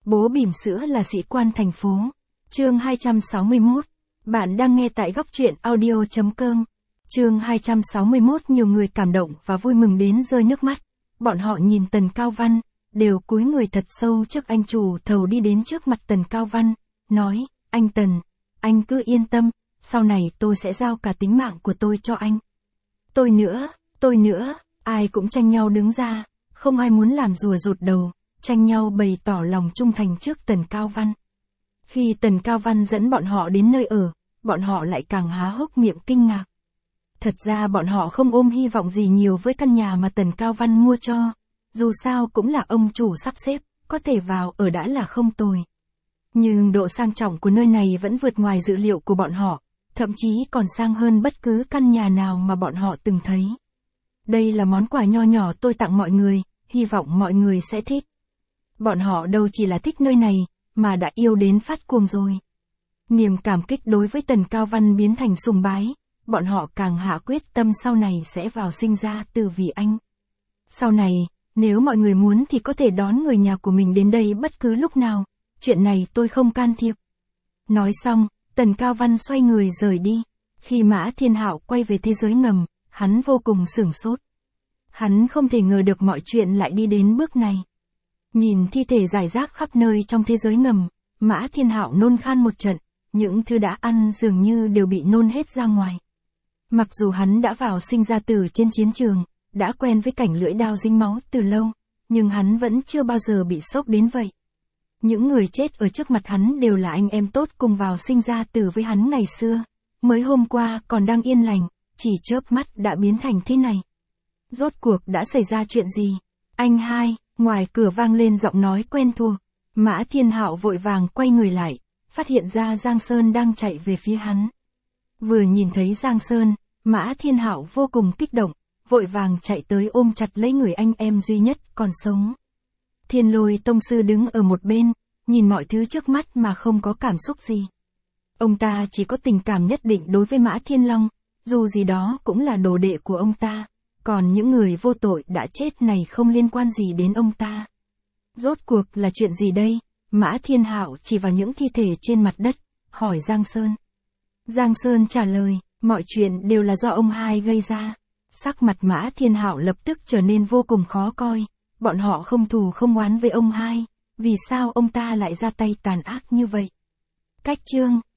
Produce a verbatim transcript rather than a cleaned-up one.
Bố bỉm sữa là sĩ quan thành phố. Chương hai trăm sáu mươi mốt. Bạn đang nghe tại góc truyện audio chấm com. Chương hai trăm sáu mươi mốt. Nhiều người cảm động và vui mừng đến rơi nước mắt. Bọn họ nhìn Tần Cao Văn, đều cúi người thật sâu trước anh chủ thầu đi đến trước mặt Tần Cao Văn, nói, anh Tần, anh cứ yên tâm, sau này tôi sẽ giao cả tính mạng của tôi cho anh. Tôi nữa, tôi nữa, ai cũng tranh nhau đứng ra, không ai muốn làm rùa rụt đầu, tranh nhau bày tỏ lòng trung thành trước Tần Cao Văn. Khi Tần Cao Văn dẫn bọn họ đến nơi ở, bọn họ lại càng há hốc miệng kinh ngạc. Thật ra bọn họ không ôm hy vọng gì nhiều với căn nhà mà Tần Cao Văn mua cho, dù sao cũng là ông chủ sắp xếp, có thể vào ở đã là không tồi. Nhưng độ sang trọng của nơi này vẫn vượt ngoài dự liệu của bọn họ, thậm chí còn sang hơn bất cứ căn nhà nào mà bọn họ từng thấy. Đây là món quà nho nhỏ tôi tặng mọi người, hy vọng mọi người sẽ thích. Bọn họ đâu chỉ là thích nơi này, mà đã yêu đến phát cuồng rồi. Niềm cảm kích đối với Tần Cao Văn biến thành sùng bái, bọn họ càng hạ quyết tâm sau này sẽ vào sinh ra tử vì anh. Sau này, nếu mọi người muốn thì có thể đón người nhà của mình đến đây bất cứ lúc nào, chuyện này tôi không can thiệp. Nói xong, Tần Cao Văn xoay người rời đi. Khi Mã Thiên Hạo quay về thế giới ngầm, hắn vô cùng sửng sốt. Hắn không thể ngờ được mọi chuyện lại đi đến bước này. Nhìn thi thể rải rác khắp nơi trong thế giới ngầm, Mã Thiên Hạo nôn khan một trận, những thứ đã ăn dường như đều bị nôn hết ra ngoài. Mặc dù hắn đã vào sinh ra tử trên chiến trường, đã quen với cảnh lưỡi đao dính máu từ lâu, nhưng hắn vẫn chưa bao giờ bị sốc đến vậy. Những người chết ở trước mặt hắn đều là anh em tốt cùng vào sinh ra tử với hắn ngày xưa, mới hôm qua còn đang yên lành, chỉ chớp mắt đã biến thành thế này. Rốt cuộc đã xảy ra chuyện gì? Anh hai, ngoài cửa vang lên giọng nói quen thuộc. Mã Thiên Hạo vội vàng quay người lại, phát hiện ra Giang Sơn đang chạy về phía hắn. Vừa nhìn thấy Giang Sơn, Mã Thiên Hạo vô cùng kích động, vội vàng chạy tới ôm chặt lấy người anh em duy nhất còn sống. Thiên Lôi Tông Sư đứng ở một bên, nhìn mọi thứ trước mắt mà không có cảm xúc gì. Ông ta chỉ có tình cảm nhất định đối với Mã Thiên Long, dù gì đó cũng là đồ đệ của ông ta, còn những người vô tội đã chết này không liên quan gì đến ông ta. Rốt cuộc là chuyện gì đây? Mã Thiên Hạo chỉ vào những thi thể trên mặt đất, hỏi Giang Sơn. Giang Sơn trả lời, mọi chuyện đều là do ông hai gây ra. Sắc mặt Mã Thiên Hạo lập tức trở nên vô cùng khó coi, bọn họ không thù không oán với ông hai, vì sao ông ta lại ra tay tàn ác như vậy? Cách chương